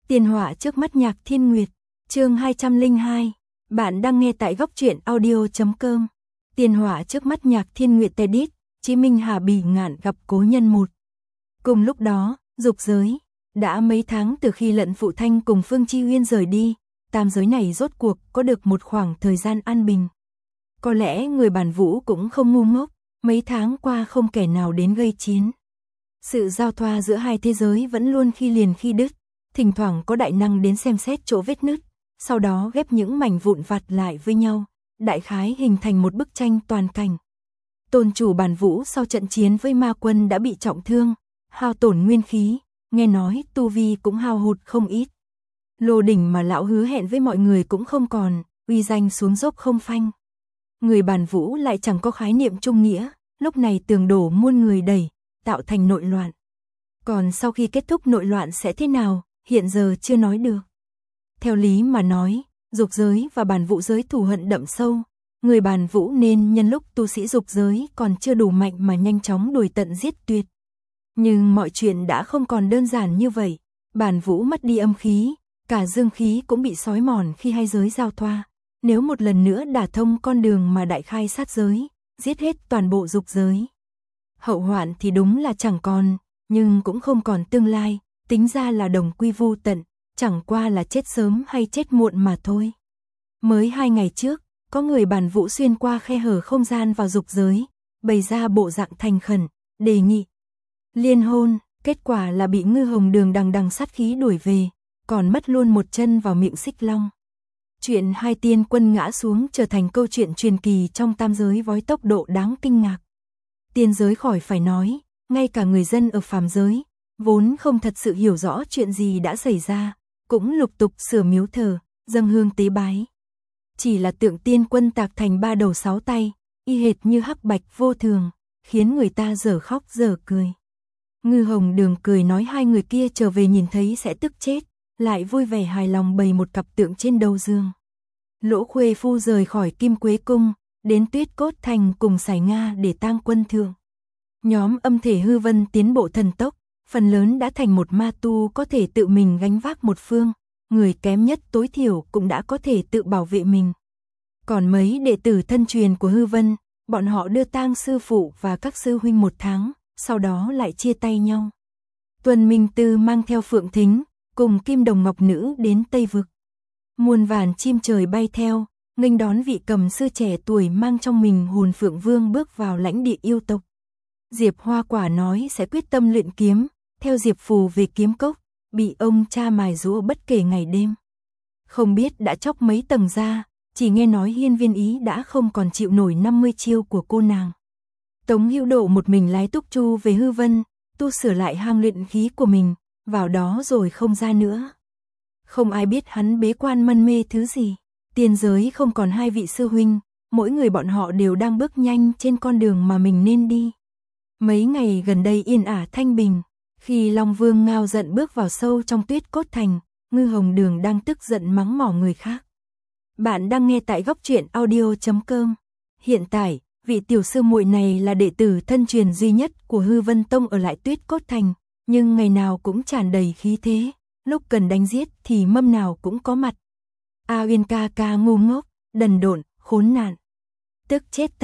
Tiền họa trước mắt Nhạc Thiên Nguyệt, chương 202. Bạn đang nghe tại góc truyện audio.com. Tiền họa trước mắt Nhạc Thiên Nguyệt Tedit, Chí Minh Hà bỉ ngạn gặp cố nhân một. Cùng lúc đó, dục giới, đã mấy tháng từ khi Lận Phụ Thanh cùng Phương Chi Uyên rời đi, tam giới này rốt cuộc có được một khoảng thời gian an bình. Có lẽ người bản vũ cũng không ngu ngốc, mấy tháng qua không kẻ nào đến gây chiến. Sự giao thoa giữa hai thế giới vẫn luôn khi liền khi đứt, thỉnh thoảng có đại năng đến xem xét chỗ vết nứt, sau đó ghép những mảnh vụn vặt lại với nhau, đại khái hình thành một bức tranh toàn cảnh. Tôn chủ bản vũ sau trận chiến với ma quân đã bị trọng thương, hao tổn nguyên khí, nghe nói tu vi cũng hao hụt không ít. Lô đỉnh mà lão hứa hẹn với mọi người cũng không còn, uy danh xuống dốc không phanh. Người bản vũ lại chẳng có khái niệm trung nghĩa, lúc này tường đổ muôn người đẩy, tạo thành nội loạn. Còn sau khi kết thúc nội loạn sẽ thế nào, hiện giờ chưa nói được. Theo lý mà nói, dục giới và bản vũ giới thù hận đậm sâu, người bản vũ nên nhân lúc tu sĩ dục giới còn chưa đủ mạnh mà nhanh chóng đuổi tận giết tuyệt. Nhưng mọi chuyện đã không còn đơn giản như vậy, bản vũ mất đi âm khí, cả dương khí cũng bị xói mòn khi hai giới giao thoa. Nếu một lần nữa đả thông con đường mà đại khai sát giới, giết hết toàn bộ dục giới, hậu hoạn thì đúng là chẳng còn, nhưng cũng không còn tương lai, tính ra là đồng quy vu tận, chẳng qua là chết sớm hay chết muộn mà thôi. Mới 2 ngày trước, có người bản vũ xuyên qua khe hở không gian vào dục giới, bày ra bộ dạng thành khẩn, đề nghị liên hôn, kết quả là bị Ngư Hồng Đường đằng đằng sát khí đuổi về, còn mất luôn một chân vào miệng xích long. Chuyện hai tiên quân ngã xuống trở thành câu chuyện truyền kỳ trong tam giới với tốc độ đáng kinh ngạc. Tiên giới khỏi phải nói, ngay cả người dân ở phàm giới, vốn không thật sự hiểu rõ chuyện gì đã xảy ra, cũng lục tục sửa miếu thờ, dâng hương tế bái. Chỉ là tượng tiên quân tạc thành 3 đầu 6 tay, y hệt như hắc bạch vô thường, khiến người ta dở khóc dở cười. Ngư Hồng Đường cười nói hai người kia trở về nhìn thấy sẽ tức chết, lại vui vẻ hài lòng bày một cặp tượng trên đầu giường. Lỗ Khuê Phu rời khỏi Kim Quế Cung, đến Tuyết Cốt Thành cùng Sải Nga để tang quân thượng. Nhóm Âm Thể Hư Vân tiến bộ thần tốc, phần lớn đã thành một ma tu có thể tự mình gánh vác một phương, người kém nhất tối thiểu cũng đã có thể tự bảo vệ mình. Còn mấy đệ tử thân truyền của Hư Vân, bọn họ đưa tang sư phụ và các sư huynh 1 tháng, sau đó lại chia tay nhau. Tuần Minh Tư mang theo Phượng Thính, cùng Kim Đồng Ngọc Nữ đến Tây Vực. Muôn vàn chim trời bay theo, nghênh đón vị cầm sư trẻ tuổi mang trong mình hồn Phượng Vương bước vào lãnh địa yêu tộc. Diệp Hoa Quả nói sẽ quyết tâm luyện kiếm, theo Diệp Phù về kiếm cốc, bị ông cha mài giũa bất kể ngày đêm. Không biết đã chóc mấy tầng ra, chỉ nghe nói Hiên Viên Ý đã không còn chịu nổi 50 chiêu của cô nàng. Tống Hữu Độ một mình lái túc chu về Hư Vân, tu sửa lại hang luyện khí của mình, vào đó rồi không ra nữa. Không ai biết hắn bế quan mân mê thứ gì. Tiên giới không còn 2 vị sư huynh, mỗi người bọn họ đều đang bước nhanh trên con đường mà mình nên đi. Mấy ngày gần đây yên ả thanh bình, khi Long Vương ngao giận bước vào sâu trong Tuyết Cốt Thành, Ngư Hồng Đường đang tức giận mắng mỏ người khác. Bạn đang nghe tại góc truyện audio.com. Hiện tại, vị tiểu sư muội này là đệ tử thân truyền duy nhất của Hư Vân Tông ở lại Tuyết Cốt Thành, nhưng ngày nào cũng tràn đầy khí thế, lúc cần đánh giết thì mâm nào cũng có mặt. A Uyên ca ca ngu ngốc, đần độn, khốn nạn. Tức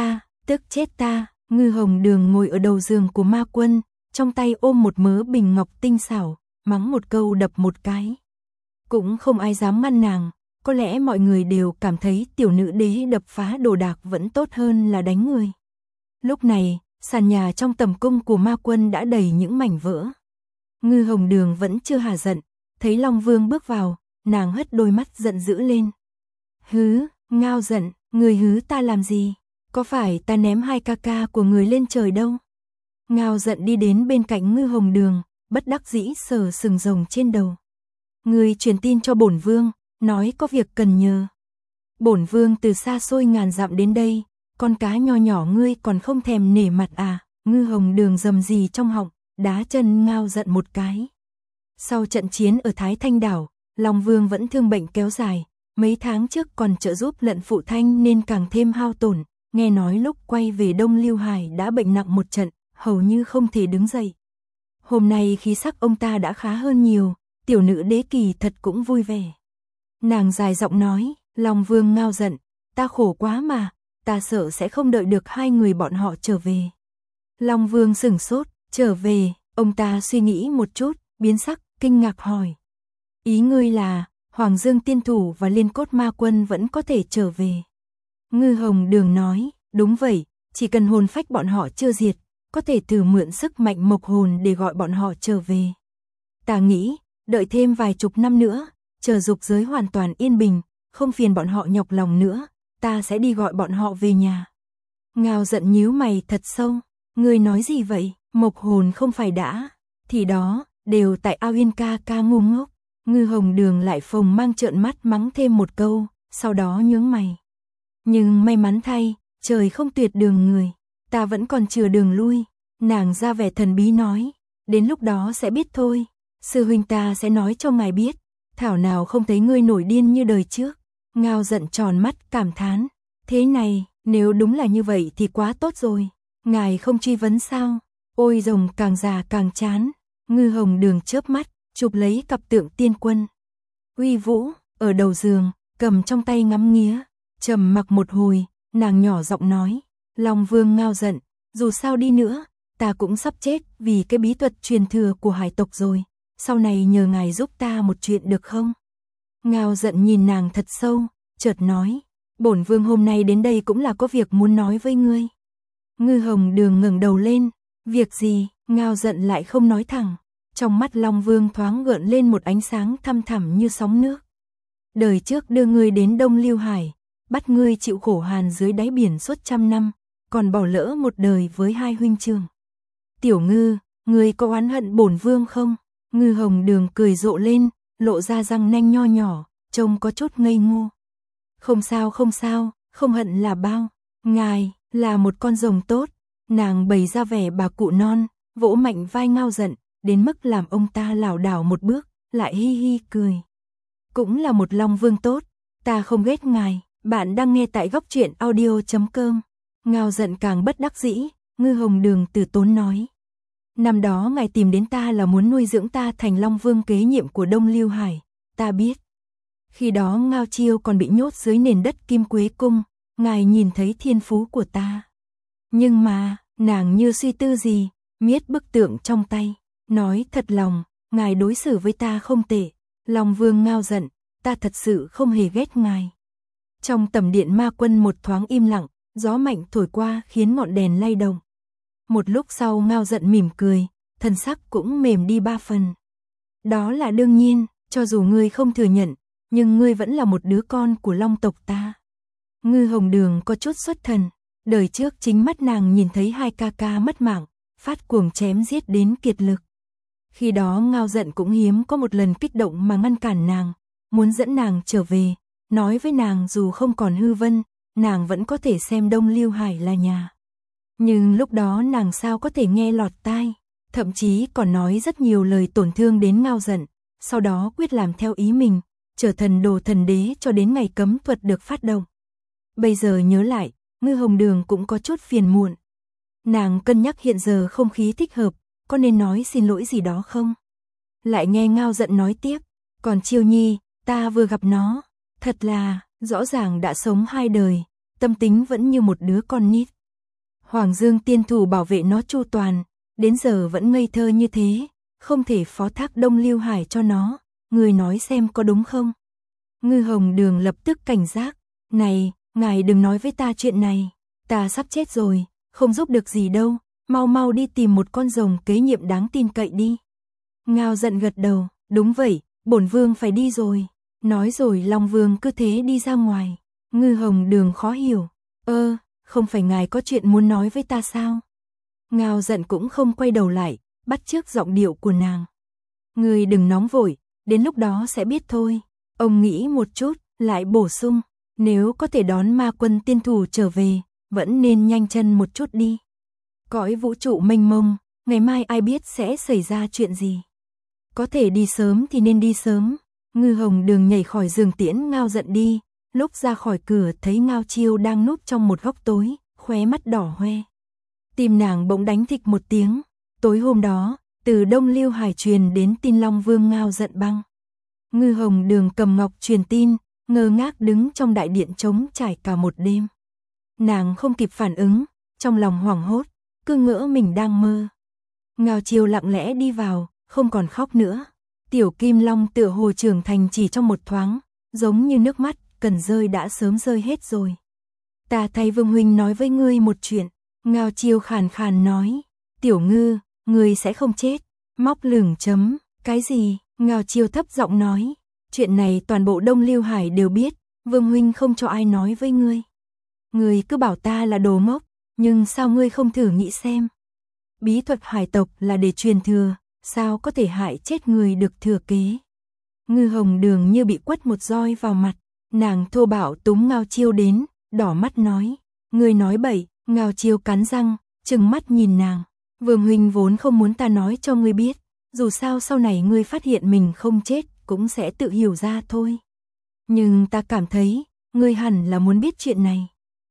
chết ta, Ngư Hồng Đường ngồi ở đầu giường của ma quân, trong tay ôm một mớ bình ngọc tinh xảo, mắng một câu đập một cái. Cũng không ai dám ngăn nàng, có lẽ mọi người đều cảm thấy tiểu nữ đế đập phá đồ đạc vẫn tốt hơn là đánh người. Lúc này, sàn nhà trong tầm cung của ma quân đã đầy những mảnh vỡ. Ngư Hồng Đường vẫn chưa hả giận, thấy Long Vương bước vào, nàng hất đôi mắt giận dữ lên. Hứ, ngao giận, người hứ ta làm gì? Có phải ta ném 2 ca ca của người lên trời đâu? Ngao giận đi đến bên cạnh Ngư Hồng Đường, bất đắc dĩ sờ sừng rồng trên đầu. Người truyền tin cho bổn vương, nói có việc cần nhờ. Bổn vương từ xa xôi ngàn dặm đến đây, con cá nho nhỏ ngươi còn không thèm nể mặt à? Ngư Hồng Đường rầm rì trong họng, đá chân Ngao giận một cái. Sau trận chiến ở Thái Thanh Đảo, Long Vương vẫn thương bệnh kéo dài, mấy tháng trước còn trợ giúp Lận Phụ Thanh nên càng thêm hao tổn, nghe nói lúc quay về Đông Lưu Hải đã bệnh nặng một trận, hầu như không thể đứng dậy. Hôm nay khí sắc ông ta đã khá hơn nhiều, tiểu nữ đế kỳ thật cũng vui vẻ. Nàng dài giọng nói, Long Vương Ngao giận, ta khổ quá mà, ta sợ sẽ không đợi được hai người bọn họ trở về. Long Vương sửng sốt, trở về, ông ta suy nghĩ một chút, biến sắc, kinh ngạc hỏi. Ý ngươi là, Hoàng Dương tiên thủ và Liên Cốt Ma Quân vẫn có thể trở về. Ngư Hồng Đường nói, đúng vậy, chỉ cần hồn phách bọn họ chưa diệt, có thể thử mượn sức mạnh mộc hồn để gọi bọn họ trở về. Ta nghĩ, đợi thêm vài chục năm nữa, chờ dục giới hoàn toàn yên bình, không phiền bọn họ nhọc lòng nữa, ta sẽ đi gọi bọn họ về nhà. Ngao giận nhíu mày thật sâu, ngươi nói gì vậy, mộc hồn không phải đã, thì đó, đều tại Ao Yên ca ca ngu ngốc. Ngư Hồng Đường lại phồng mang trợn mắt mắng thêm một câu, sau đó nhướng mày. Nhưng may mắn thay, trời không tuyệt đường người, ta vẫn còn chừa đường lui. Nàng ra vẻ thần bí nói, đến lúc đó sẽ biết thôi, sư huynh ta sẽ nói cho ngài biết, thảo nào không thấy ngươi nổi điên như đời trước. Ngao giận tròn mắt cảm thán, thế này, nếu đúng là như vậy thì quá tốt rồi, ngài không truy vấn sao, ôi rồng càng già càng chán. Ngư Hồng Đường chớp mắt, chụp lấy cặp tượng tiên quân. Uy Vũ, ở đầu giường, cầm trong tay ngắm nghía, trầm mặc một hồi, nàng nhỏ giọng nói, Long Vương Ngao giận, dù sao đi nữa, ta cũng sắp chết vì cái bí thuật truyền thừa của hải tộc rồi, sau này nhờ ngài giúp ta một chuyện được không? Ngao giận nhìn nàng thật sâu, chợt nói, bổn vương hôm nay đến đây cũng là có việc muốn nói với ngươi. Ngư Hồng Đường ngẩng đầu lên, việc gì? Ngao giận lại không nói thẳng. Trong mắt Long Vương thoáng gợn lên một ánh sáng thăm thẳm như sóng nước. Đời trước đưa ngươi đến Đông Lưu Hải, bắt ngươi chịu khổ hàn dưới đáy biển suốt 100 năm, còn bỏ lỡ một đời với hai huynh trưởng. Tiểu Ngư, ngươi có oán hận bổn vương không? Ngư Hồng Đường cười rộ lên, lộ ra răng nanh nho nhỏ, trông có chút ngây ngô. Không sao không sao, không hận là bao, ngài là một con rồng tốt. Nàng bày ra vẻ bà cụ non, vỗ mạnh vai Ngao giận, đến mức làm ông ta lảo đảo một bước, lại hi hi cười. Cũng là một Long Vương tốt, ta không ghét ngài. Bạn đang nghe tại góc truyện audio.com. Ngao giận càng bất đắc dĩ, Ngư Hồng Đường từ tốn nói. Năm đó ngài tìm đến ta là muốn nuôi dưỡng ta thành Long Vương kế nhiệm của Đông Lưu Hải, ta biết. Khi đó Ngao Chiêu còn bị nhốt dưới nền đất Kim Quế Cung, ngài nhìn thấy thiên phú của ta. Nhưng mà, nàng như suy tư gì, miết bức tượng trong tay, nói thật lòng, ngài đối xử với ta không tệ. Long Vương Ngao giận, ta thật sự không hề ghét ngài. Trong tầm điện ma quân một thoáng im lặng, gió mạnh thổi qua khiến ngọn đèn lay động. Một lúc sau Ngao giận mỉm cười, thần sắc cũng mềm đi 3 phần. Đó là đương nhiên, cho dù ngươi không thừa nhận, nhưng ngươi vẫn là một đứa con của Long tộc ta. Ngư Hồng Đường có chút xuất thần, đời trước chính mắt nàng nhìn thấy hai ca ca mất mạng, phát cuồng chém giết đến kiệt lực. Khi đó Ngao giận cũng hiếm có một lần kích động mà ngăn cản nàng, muốn dẫn nàng trở về, nói với nàng dù không còn hư vân, nàng vẫn có thể xem Đông Lưu Hải là nhà. Nhưng lúc đó nàng sao có thể nghe lọt tai, thậm chí còn nói rất nhiều lời tổn thương đến Ngao giận, sau đó quyết làm theo ý mình, trở thần đồ thần đế cho đến ngày cấm thuật được phát động. Bây giờ nhớ lại, Ngư Hồng Đường cũng có chút phiền muộn. Nàng cân nhắc hiện giờ không khí thích hợp, có nên nói xin lỗi gì đó không? Lại nghe Ngao giận nói tiếp, còn Chiêu Nhi, ta vừa gặp nó, thật là, rõ ràng đã sống 2 đời, tâm tính vẫn như một đứa con nít. Hoàng Dương tiên thủ bảo vệ nó chu toàn, đến giờ vẫn ngây thơ như thế, không thể phó thác Đông Lưu Hải cho nó, người nói xem có đúng không? Ngư Hồng Đường lập tức cảnh giác, này, ngài đừng nói với ta chuyện này, ta sắp chết rồi, không giúp được gì đâu, mau mau đi tìm một con rồng kế nhiệm đáng tin cậy đi. Ngao giận gật đầu, đúng vậy, bổn vương phải đi rồi. Nói rồi Long Vương cứ thế đi ra ngoài. Ngư Hồng Đường khó hiểu, không phải ngài có chuyện muốn nói với ta sao? Ngao giận cũng không quay đầu lại, bắt chước giọng điệu của nàng. Ngươi đừng nóng vội, đến lúc đó sẽ biết thôi. Ông nghĩ một chút, lại bổ sung, nếu có thể đón ma quân tiên thủ trở về, vẫn nên nhanh chân một chút đi. Cõi vũ trụ mênh mông, ngày mai ai biết sẽ xảy ra chuyện gì. Có thể đi sớm thì nên đi sớm. Ngư Hồng Đường nhảy khỏi giường tiễn Ngao giận đi, lúc ra khỏi cửa thấy Ngao Chiêu đang núp trong một góc tối, khóe mắt đỏ hoe. Tim nàng bỗng đánh thịch một tiếng, tối hôm đó, Từ Đông Lưu Hải truyền đến tin Long Vương Ngao giận băng. Ngư Hồng Đường cầm ngọc truyền tin, ngơ ngác đứng trong đại điện trống trải cả một đêm. Nàng không kịp phản ứng, trong lòng hoảng hốt, cứ ngỡ mình đang mơ. Ngao Chiêu lặng lẽ đi vào, không còn khóc nữa. Tiểu Kim Long tựa hồ trưởng thành chỉ trong một thoáng, giống như nước mắt cần rơi đã sớm rơi hết rồi. Ta thay Vương huynh nói với ngươi một chuyện. Ngao Chiêu khàn khàn nói. Tiểu Ngư, ngươi sẽ không chết. Móc lửng chấm. Cái gì? Ngao Chiêu thấp giọng nói. Chuyện này toàn bộ Đông Lưu Hải đều biết. Vương huynh không cho ai nói với ngươi. Ngươi cứ bảo ta là đồ ngốc, nhưng sao ngươi không thử nghĩ xem? Bí thuật hải tộc là để truyền thừa, sao có thể hại chết người được thừa kế? Ngư Hồng Đường như bị quất một roi vào mặt, nàng thô bạo túm Ngao Chiêu đến, đỏ mắt nói, ngươi nói bậy. Ngao Chiêu cắn răng, trừng mắt nhìn nàng. Vương huynh vốn không muốn ta nói cho ngươi biết, dù sao sau này ngươi phát hiện mình không chết, cũng sẽ tự hiểu ra thôi. Nhưng ta cảm thấy, ngươi hẳn là muốn biết chuyện này.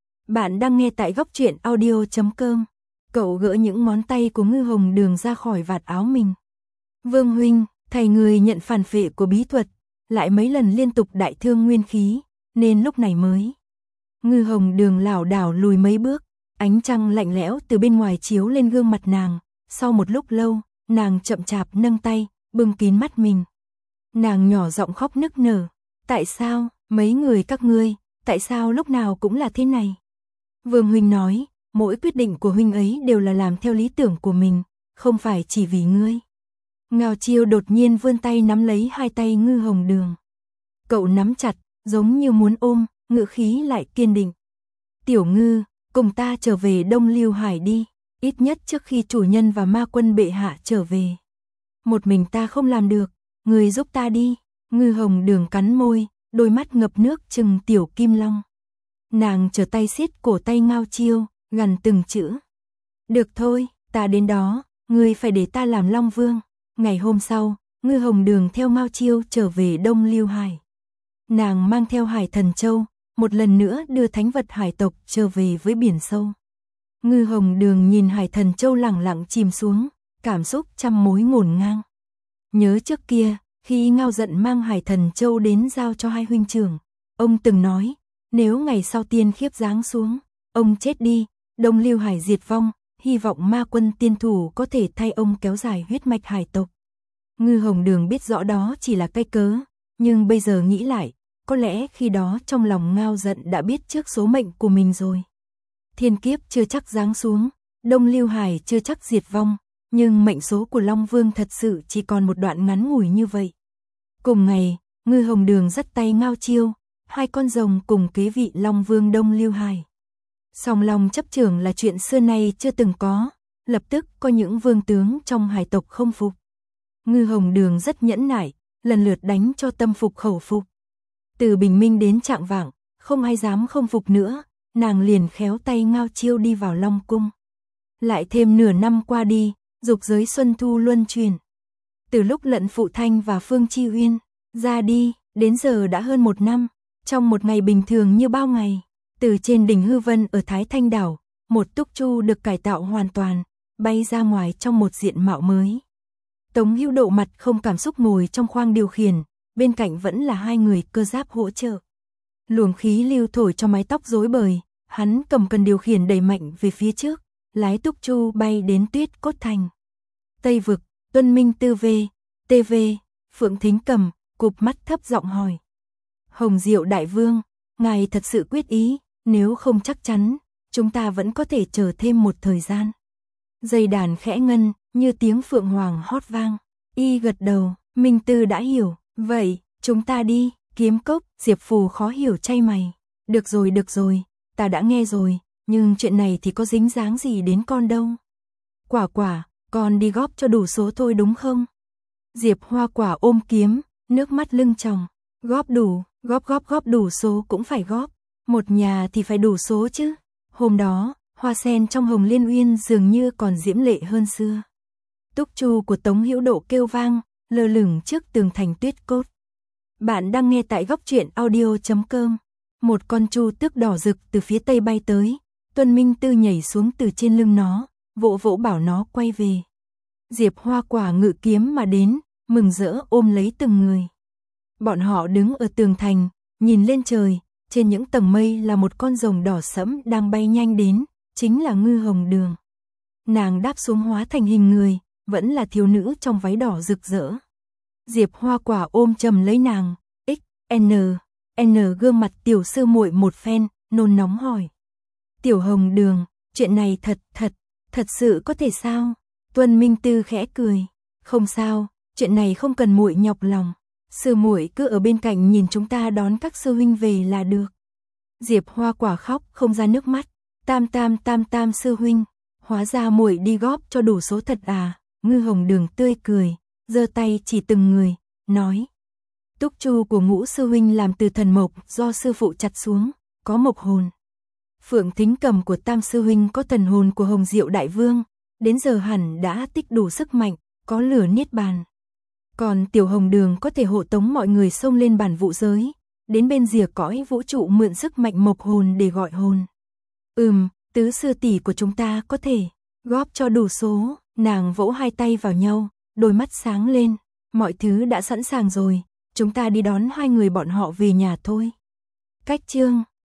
Bạn đang nghe tại góc truyện audio.com. Cậu gỡ những ngón tay của Ngư Hồng Đường ra khỏi vạt áo mình. Vương huynh, thầy người nhận phản phệ của bí thuật, lại mấy lần liên tục đại thương nguyên khí, nên lúc này mới. Ngư Hồng Đường lảo đảo lùi mấy bước, ánh trăng lạnh lẽo từ bên ngoài chiếu lên gương mặt nàng. Sau một lúc lâu, nàng chậm chạp nâng tay, bưng kín mắt mình. Nàng nhỏ giọng khóc nức nở. Tại sao, mấy người các ngươi, tại sao lúc nào cũng là thế này? Vương huynh nói, mỗi quyết định của huynh ấy đều là làm theo lý tưởng của mình, không phải chỉ vì ngươi. Ngao Chiêu đột nhiên vươn tay nắm lấy hai tay Ngư Hồng Đường. Cậu nắm chặt, giống như muốn ôm, ngữ khí lại kiên định. Tiểu Ngư, cùng ta trở về Đông Lưu Hải đi, ít nhất trước khi chủ nhân và ma quân bệ hạ trở về. Một mình ta không làm được, người giúp ta đi. Ngư Hồng Đường cắn môi, đôi mắt ngập nước trừng Tiểu Kim Long. Nàng trở tay siết cổ tay Ngao Chiêu, gằn từng chữ. Được thôi, ta đến đó, ngươi phải để ta làm Long Vương. Ngày hôm sau, Ngư Hồng Đường theo Ngao Chiêu trở về Đông Lưu Hải. Nàng mang theo Hải Thần Châu, một lần nữa đưa thánh vật hải tộc trở về với biển sâu. Ngư Hồng Đường nhìn Hải Thần Châu lẳng lặng chìm xuống, cảm xúc trăm mối ngổn ngang. Nhớ trước kia, khi Ngao giận mang Hải Thần Châu đến giao cho hai huynh trưởng, ông từng nói, nếu ngày sau tiên khiếp giáng xuống, ông chết đi, Đông Lưu Hải diệt vong, hy vọng ma quân tiên thủ có thể thay ông kéo dài huyết mạch hải tộc. Ngư Hồng Đường biết rõ đó chỉ là cái cớ, nhưng bây giờ nghĩ lại, có lẽ khi đó trong lòng Ngao giận đã biết trước số mệnh của mình rồi. Thiên kiếp chưa chắc giáng xuống, Đông Lưu Hải chưa chắc diệt vong, nhưng mệnh số của Long Vương thật sự chỉ còn một đoạn ngắn ngủi như vậy. Cùng ngày, Ngư Hồng Đường dắt tay Ngao Chiêu, hai con rồng cùng kế vị Long Vương Đông Lưu Hải. Song Long chấp trưởng là chuyện xưa nay chưa từng có, lập tức có những vương tướng trong hải tộc không phục. Ngư Hồng Đường rất nhẫn nại, lần lượt đánh cho tâm phục khẩu phục. Từ bình minh đến trạng vạng, không ai dám không phục nữa, nàng liền khéo tay Ngao Chiêu đi vào Long Cung. Lại thêm nửa năm qua đi, dục giới xuân thu luân chuyển. Từ lúc Lận Phụ Thanh và Phương Chi Uyên ra đi, đến giờ đã hơn một năm, trong một ngày bình thường như bao ngày. Từ trên đỉnh Hư Vân ở Thái Thanh Đảo, một túc chu được cải tạo hoàn toàn, bay ra ngoài trong một diện mạo mới. Tống Hữu Độ mặt không cảm xúc ngồi trong khoang điều khiển, bên cạnh vẫn là hai người cơ giáp hỗ trợ. Luồng khí lưu thổi cho mái tóc rối bời, hắn cầm cần điều khiển đẩy mạnh về phía trước, lái túc chu bay đến Tuyết Cốt Thành. Tây Vực, Tuân Minh Tư TV, Phượng Thính Cầm, cụp mắt thấp giọng hỏi. Hồng Diệu Đại Vương, ngài thật sự quyết ý, nếu không chắc chắn, chúng ta vẫn có thể chờ thêm một thời gian. Dây đàn khẽ ngân, như tiếng phượng hoàng hót vang. Y gật đầu, Minh Tư đã hiểu, vậy, chúng ta đi. Kiếm Cốc, Diệp Phù khó hiểu chay mày. Được rồi, ta đã nghe rồi, nhưng chuyện này thì có dính dáng gì đến con đâu. Quả, con đi góp cho đủ số thôi đúng không? Diệp Hoa Quả ôm kiếm, nước mắt lưng tròng. Góp đủ, góp đủ số cũng phải góp. Một nhà thì phải đủ số chứ. Hôm đó, hoa sen trong Hồng Liên Uyên dường như còn diễm lệ hơn xưa. Túc chu của Tống Hữu Độ kêu vang, lơ lửng trước tường thành Tuyết Cốt. Bạn đang nghe tại góc truyện audio.com. Một con chu tước đỏ rực từ phía tây bay tới, Tuân Minh Tư nhảy xuống từ trên lưng nó, vỗ vỗ bảo nó quay về. Diệp Hoa Quả ngự kiếm mà đến, mừng rỡ ôm lấy từng người. Bọn họ đứng ở tường thành, nhìn lên trời, trên những tầng mây là một con rồng đỏ sẫm đang bay nhanh đến, chính là Ngư Hồng Đường. Nàng đáp xuống hóa thành hình người, vẫn là thiếu nữ trong váy đỏ rực rỡ. Diệp Hoa Quả ôm chầm lấy nàng, N gương mặt tiểu sư muội một phen, nôn nóng hỏi. Tiểu Hồng Đường, chuyện này thật sự có thể sao? Tuân Minh Tư khẽ cười, không sao, chuyện này không cần muội nhọc lòng. Sư muội cứ ở bên cạnh nhìn chúng ta đón các sư huynh về là được. Diệp Hoa Quả khóc không ra nước mắt, tam sư huynh, hóa ra muội đi góp cho đủ số thật à? Ngư Hồng Đường tươi cười, giơ tay chỉ từng người, nói. Túc chu của Ngũ sư huynh làm từ thần mộc do sư phụ chặt xuống, có mộc hồn. Phượng Thính Cầm của Tam sư huynh có thần hồn của Hồng Diệu Đại Vương, đến giờ hẳn đã tích đủ sức mạnh, có lửa niết bàn. Còn Tiểu Hồng Đường có thể hộ tống mọi người xông lên bản vũ giới, đến bên rìa cõi vũ trụ mượn sức mạnh mộc hồn để gọi hồn. Tứ sư tỷ của chúng ta có thể góp cho đủ số. Nàng vỗ hai tay vào nhau, đôi mắt sáng lên. Mọi thứ đã sẵn sàng rồi, chúng ta đi đón hai người bọn họ về nhà thôi. Cách chương